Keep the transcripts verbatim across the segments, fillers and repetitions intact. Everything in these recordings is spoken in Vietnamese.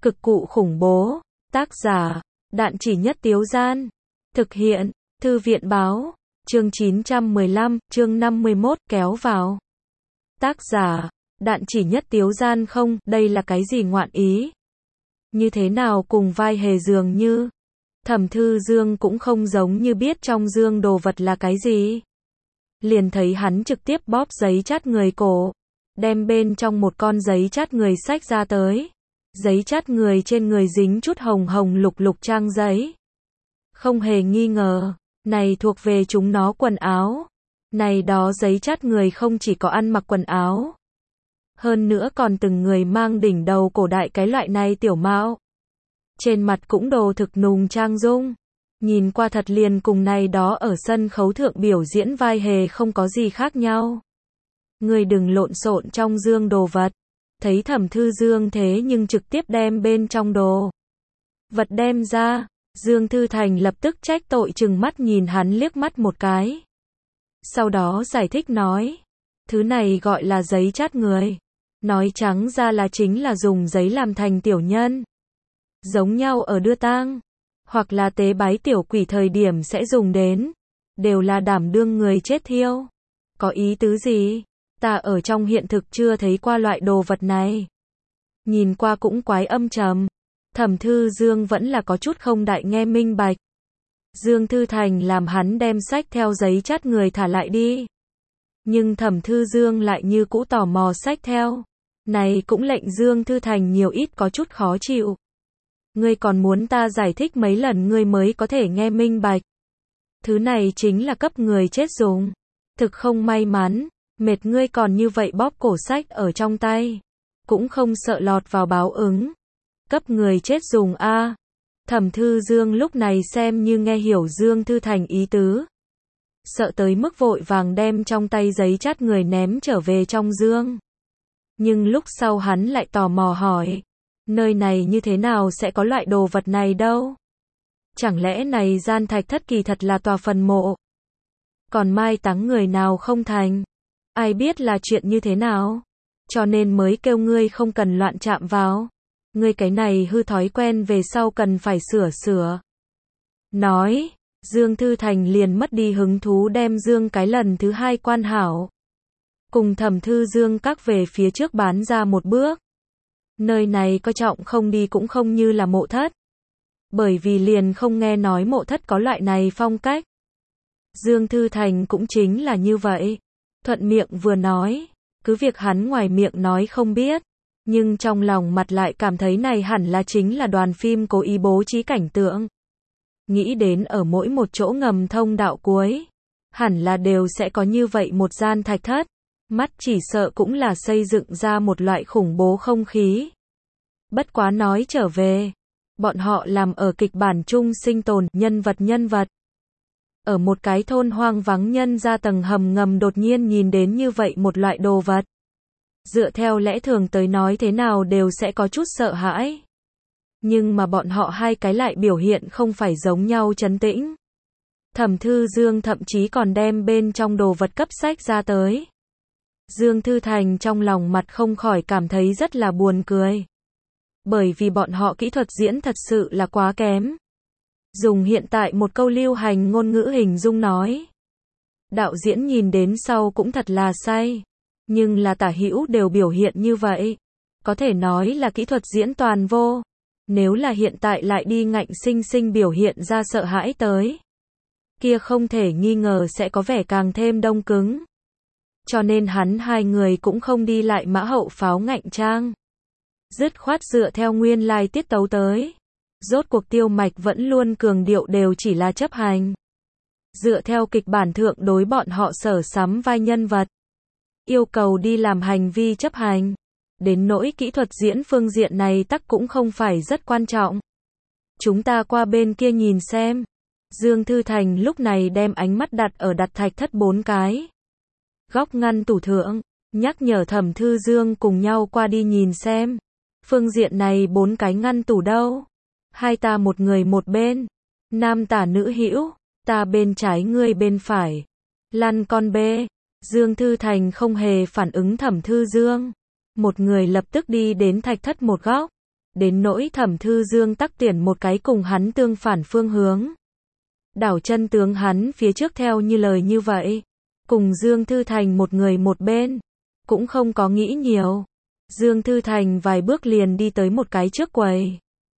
Cực cụ khủng bố. Tác giả, Đạn Chỉ Nhất Tiếu Gian. Thực hiện, Thư viện báo. Chương chín trăm mười lăm, chương năm mươi mốt, kéo vào. Tác giả, Đạn Chỉ Nhất Tiếu Gian. Không, đây là cái gì ngoạn ý? Như thế nào cùng vai hề dường như? Thẩm Thư Dương cũng không giống như biết trong dương đồ vật là cái gì. Liền thấy hắn trực tiếp bóp giấy chát người cổ, đem bên trong một con giấy chát người xách ra tới. Giấy chát người trên người dính chút hồng hồng lục lục trang giấy. Không hề nghi ngờ, này thuộc về chúng nó quần áo. Này đó giấy chát người không chỉ có ăn mặc quần áo, hơn nữa còn từng người mang đỉnh đầu cổ đại cái loại này tiểu mão. Trên mặt cũng đồ thực nùng trang dung. Nhìn qua thật liền cùng này đó ở sân khấu thượng biểu diễn vai hề không có gì khác nhau. Người đừng lộn xộn trong dương đồ vật. Thấy Thẩm Thư Dương thế nhưng trực tiếp đem bên trong đồ vật đem ra, Dương Thư Thành lập tức trách tội chừng mắt nhìn hắn liếc mắt một cái. Sau đó giải thích nói, thứ này gọi là giấy chát người. Nói trắng ra là chính là dùng giấy làm thành tiểu nhân. Giống nhau ở đưa tang, hoặc là tế bái tiểu quỷ thời điểm sẽ dùng đến. Đều là đảm đương người chết thiêu. Có ý tứ gì? Ta ở trong hiện thực chưa thấy qua loại đồ vật này. Nhìn qua cũng quái âm trầm. Thẩm Thư Dương vẫn là có chút không đại nghe minh bạch. Dương Thư Thành làm hắn đem sách theo giấy chát người thả lại đi. Nhưng Thẩm Thư Dương lại như cũ tò mò sách theo. Này cũng lệnh Dương Thư Thành nhiều ít có chút khó chịu. Ngươi còn muốn ta giải thích mấy lần ngươi mới có thể nghe minh bạch. Thứ này chính là cấp người chết dùng. Thực không may mắn. Mệt ngươi còn như vậy bóp cổ sách ở trong tay. Cũng không sợ lọt vào báo ứng. Cấp người chết dùng a. À. Thẩm Thư Dương lúc này xem như nghe hiểu Dương Thư Thành ý tứ. Sợ tới mức vội vàng đem trong tay giấy chát người ném trở về trong dương. Nhưng lúc sau hắn lại tò mò hỏi. Nơi này như thế nào sẽ có loại đồ vật này đâu? Chẳng lẽ này gian thạch thất kỳ thật là tòa phần mộ? Còn mai táng người nào không thành? Ai biết là chuyện như thế nào? Cho nên mới kêu ngươi không cần loạn chạm vào. Ngươi cái này hư thói quen về sau cần phải sửa sửa. Nói, Dương Thư Thành liền mất đi hứng thú đem dương cái lần thứ hai quan hảo. Cùng Thẩm Thư Dương các về phía trước bán ra một bước. Nơi này coi trọng không đi cũng không như là mộ thất. Bởi vì liền không nghe nói mộ thất có loại này phong cách. Dương Thư Thành cũng chính là như vậy. Thuận miệng vừa nói, cứ việc hắn ngoài miệng nói không biết, nhưng trong lòng mặt lại cảm thấy này hẳn là chính là đoàn phim cố ý bố trí cảnh tượng. Nghĩ đến ở mỗi một chỗ ngầm thông đạo cuối, hẳn là đều sẽ có như vậy một gian thạch thất, mắt chỉ sợ cũng là xây dựng ra một loại khủng bố không khí. Bất quá nói trở về, bọn họ làm ở kịch bản chung sinh tồn, nhân vật nhân vật. Ở một cái thôn hoang vắng nhân ra tầng hầm ngầm đột nhiên nhìn đến như vậy một loại đồ vật. Dựa theo lẽ thường tới nói thế nào đều sẽ có chút sợ hãi. Nhưng mà bọn họ hai cái lại biểu hiện không phải giống nhau trấn tĩnh. Thẩm Thư Dương thậm chí còn đem bên trong đồ vật cấp sách ra tới. Dương Thư Thành trong lòng mặt không khỏi cảm thấy rất là buồn cười. Bởi vì bọn họ kỹ thuật diễn thật sự là quá kém. Dùng hiện tại một câu lưu hành ngôn ngữ hình dung nói. Đạo diễn nhìn đến sau cũng thật là say. Nhưng là tả hữu đều biểu hiện như vậy. Có thể nói là kỹ thuật diễn toàn vô. Nếu là hiện tại lại đi ngạnh sinh sinh biểu hiện ra sợ hãi tới. Kia không thể nghi ngờ sẽ có vẻ càng thêm đông cứng. Cho nên hắn hai người cũng không đi lại mã hậu pháo ngạnh trang. Dứt khoát dựa theo nguyên lai tiết tấu tới. Rốt cuộc Tiêu Mạch vẫn luôn cường điệu đều chỉ là chấp hành. Dựa theo kịch bản thượng đối bọn họ sở sắm vai nhân vật. Yêu cầu đi làm hành vi chấp hành. Đến nỗi kỹ thuật diễn phương diện này tắc cũng không phải rất quan trọng. Chúng ta qua bên kia nhìn xem. Dương Thư Thành lúc này đem ánh mắt đặt ở đặt thạch thất bốn cái. Góc ngăn tủ thượng, nhắc nhở Thẩm Thư Dương cùng nhau qua đi nhìn xem. Phương diện này bốn cái ngăn tủ đâu? Hai ta một người một bên. Nam tả nữ hữu, ta bên trái ngươi bên phải. Lăn con bê. Dương Thư Thành không hề phản ứng Thẩm Thư Dương. Một người lập tức đi đến thạch thất một góc. đến nỗi Thẩm Thư Dương tắc tuyển một cái cùng hắn tương phản phương hướng. Đảo chân tướng hắn phía trước theo như lời như vậy, cùng Dương Thư Thành một người một bên, cũng không có nghĩ nhiều. Dương Thư Thành vài bước liền đi tới một cái trước quầy.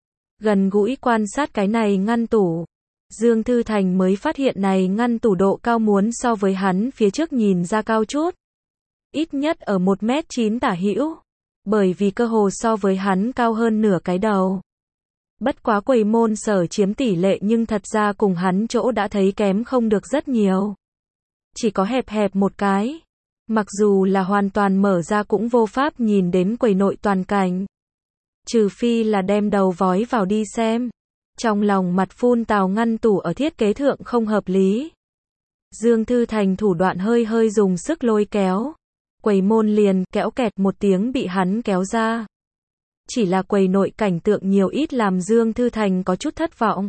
Gần gũi quan sát cái này ngăn tủ. Dương Thư Thành mới phát hiện này ngăn tủ độ cao muốn so với hắn phía trước nhìn ra cao chút. Ít nhất ở một mét chín tả hữu. Bởi vì cơ hồ so với hắn cao hơn nửa cái đầu. Bất quá quầy môn sở chiếm tỷ lệ nhưng thật ra cùng hắn chỗ đã thấy kém không được rất nhiều. Chỉ có hẹp hẹp một cái. Mặc dù là hoàn toàn mở ra cũng vô pháp nhìn đến quầy nội toàn cảnh. Trừ phi là đem đầu vói vào đi xem. Trong lòng mặt phun tào ngăn tủ ở thiết kế thượng không hợp lý. Dương Thư Thành thủ đoạn hơi hơi dùng sức lôi kéo. Quầy môn liền kéo kẹt một tiếng bị hắn kéo ra. Chỉ là quầy nội cảnh tượng nhiều ít làm Dương Thư Thành có chút thất vọng.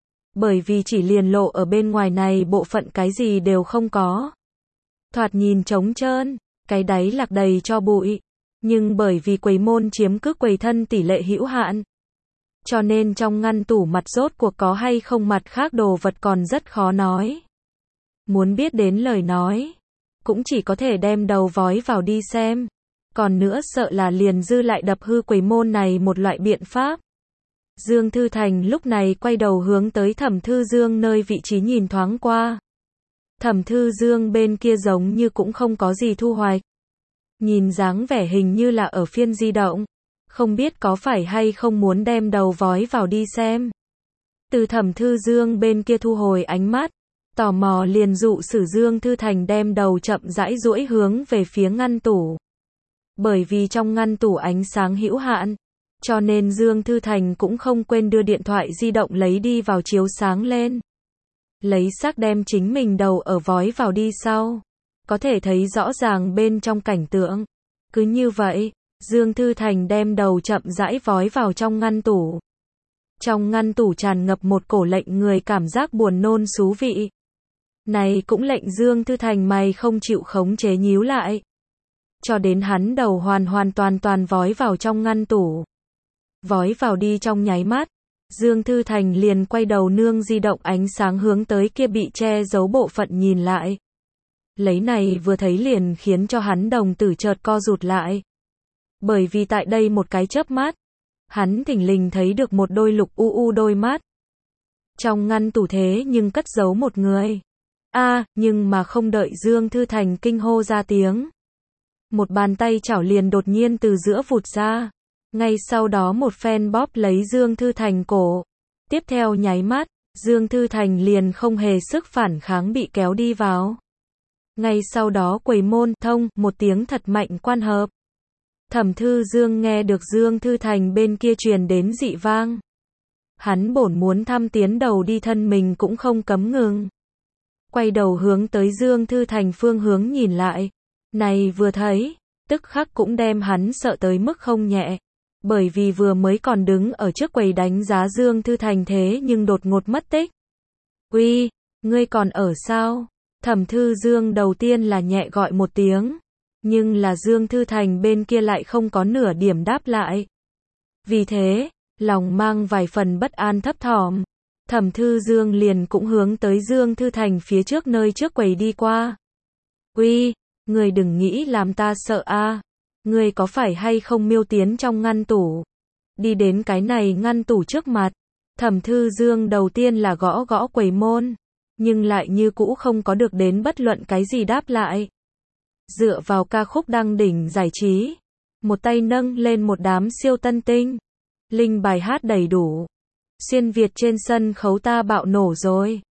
Bởi vì chỉ liền lộ ở bên ngoài này bộ phận cái gì đều không có. Thoạt nhìn trống trơn, cái đáy lạc đầy cho bụi. Nhưng bởi vì quầy môn chiếm cứ quầy thân tỷ lệ hữu hạn. Cho nên trong ngăn tủ mặt rốt cuộc có hay không mặt khác đồ vật còn rất khó nói. Muốn biết đến lời nói, cũng chỉ có thể đem đầu vói vào đi xem. Còn nữa sợ là liền dư lại đập hư quầy môn này một loại biện pháp. Dương Thư Thành lúc này quay đầu hướng tới Thẩm Thư Dương nơi vị trí nhìn thoáng qua. Thẩm Thư Dương bên kia giống như cũng không có gì thu hoạch. Nhìn dáng vẻ hình như là ở phiên di động. Không biết có phải hay không muốn đem đầu vói vào đi xem. Từ Thẩm Thư Dương bên kia thu hồi ánh mắt. Tò mò liền dụ sử Dương Thư Thành đem đầu chậm rãi duỗi hướng về phía ngăn tủ. Bởi vì trong ngăn tủ ánh sáng hữu hạn. Cho nên Dương Thư Thành cũng không quên đưa điện thoại di động lấy đi vào chiếu sáng lên. Lấy xác đem chính mình đầu ở vói vào đi sau. Có thể thấy rõ ràng bên trong cảnh tượng. Cứ như vậy, Dương Thư Thành đem đầu chậm rãi vói vào trong ngăn tủ. Trong ngăn tủ tràn ngập một cổ lệnh người cảm giác buồn nôn xú vị. Này cũng lệnh Dương Thư Thành mày không chịu khống chế nhíu lại. Cho đến hắn đầu hoàn hoàn toàn toàn vói vào trong ngăn tủ. Vói vào đi trong nháy mắt. Dương Thư Thành liền quay đầu nương di động ánh sáng hướng tới kia bị che giấu bộ phận nhìn lại. Lấy này vừa thấy liền khiến cho hắn đồng tử chợt co rụt lại. Bởi vì tại đây một cái chớp mắt, hắn thình lình thấy được một đôi lục u u đôi mắt. Trong ngăn tủ thế nhưng cất giấu một người. A, à, nhưng mà không đợi Dương Thư Thành kinh hô ra tiếng. Một bàn tay chảo liền đột nhiên từ giữa vụt ra. Ngay sau đó một phen bóp lấy Dương Thư Thành cổ. Tiếp theo nháy mắt, Dương Thư Thành liền không hề sức phản kháng bị kéo đi vào. Ngay sau đó quầy môn thông một tiếng thật mạnh quan hợp. Thẩm Thư Dương nghe được Dương Thư Thành bên kia truyền đến dị vang. Hắn bổn muốn thăm tiến đầu đi thân mình cũng không cấm ngừng. Quay đầu hướng tới Dương Thư Thành phương hướng nhìn lại. Này vừa thấy, tức khắc cũng đem hắn sợ tới mức không nhẹ. Bởi vì vừa mới còn đứng ở trước quầy đánh giá Dương Thư Thành thế nhưng đột ngột mất tích. Uy, ngươi còn ở sao? Thẩm Thư Dương đầu tiên là nhẹ gọi một tiếng. Nhưng là Dương Thư Thành bên kia lại không có nửa điểm đáp lại. Vì thế, lòng mang vài phần bất an thấp thỏm. Thẩm Thư Dương liền cũng hướng tới Dương Thư Thành phía trước nơi trước quầy đi qua. Uy, ngươi đừng nghĩ làm ta sợ a. Ngươi có phải hay không miêu tiến trong ngăn tủ? Đi đến cái này ngăn tủ trước mặt. Thẩm Thư Dương đầu tiên là gõ gõ quầy môn. Nhưng lại như cũ không có được đến bất luận cái gì đáp lại. Dựa vào ca khúc đăng đỉnh giải trí. Một tay nâng lên một đám siêu tân tinh. Linh bài hát đầy đủ. Xuyên Việt trên sân khấu ta bạo nổ rồi.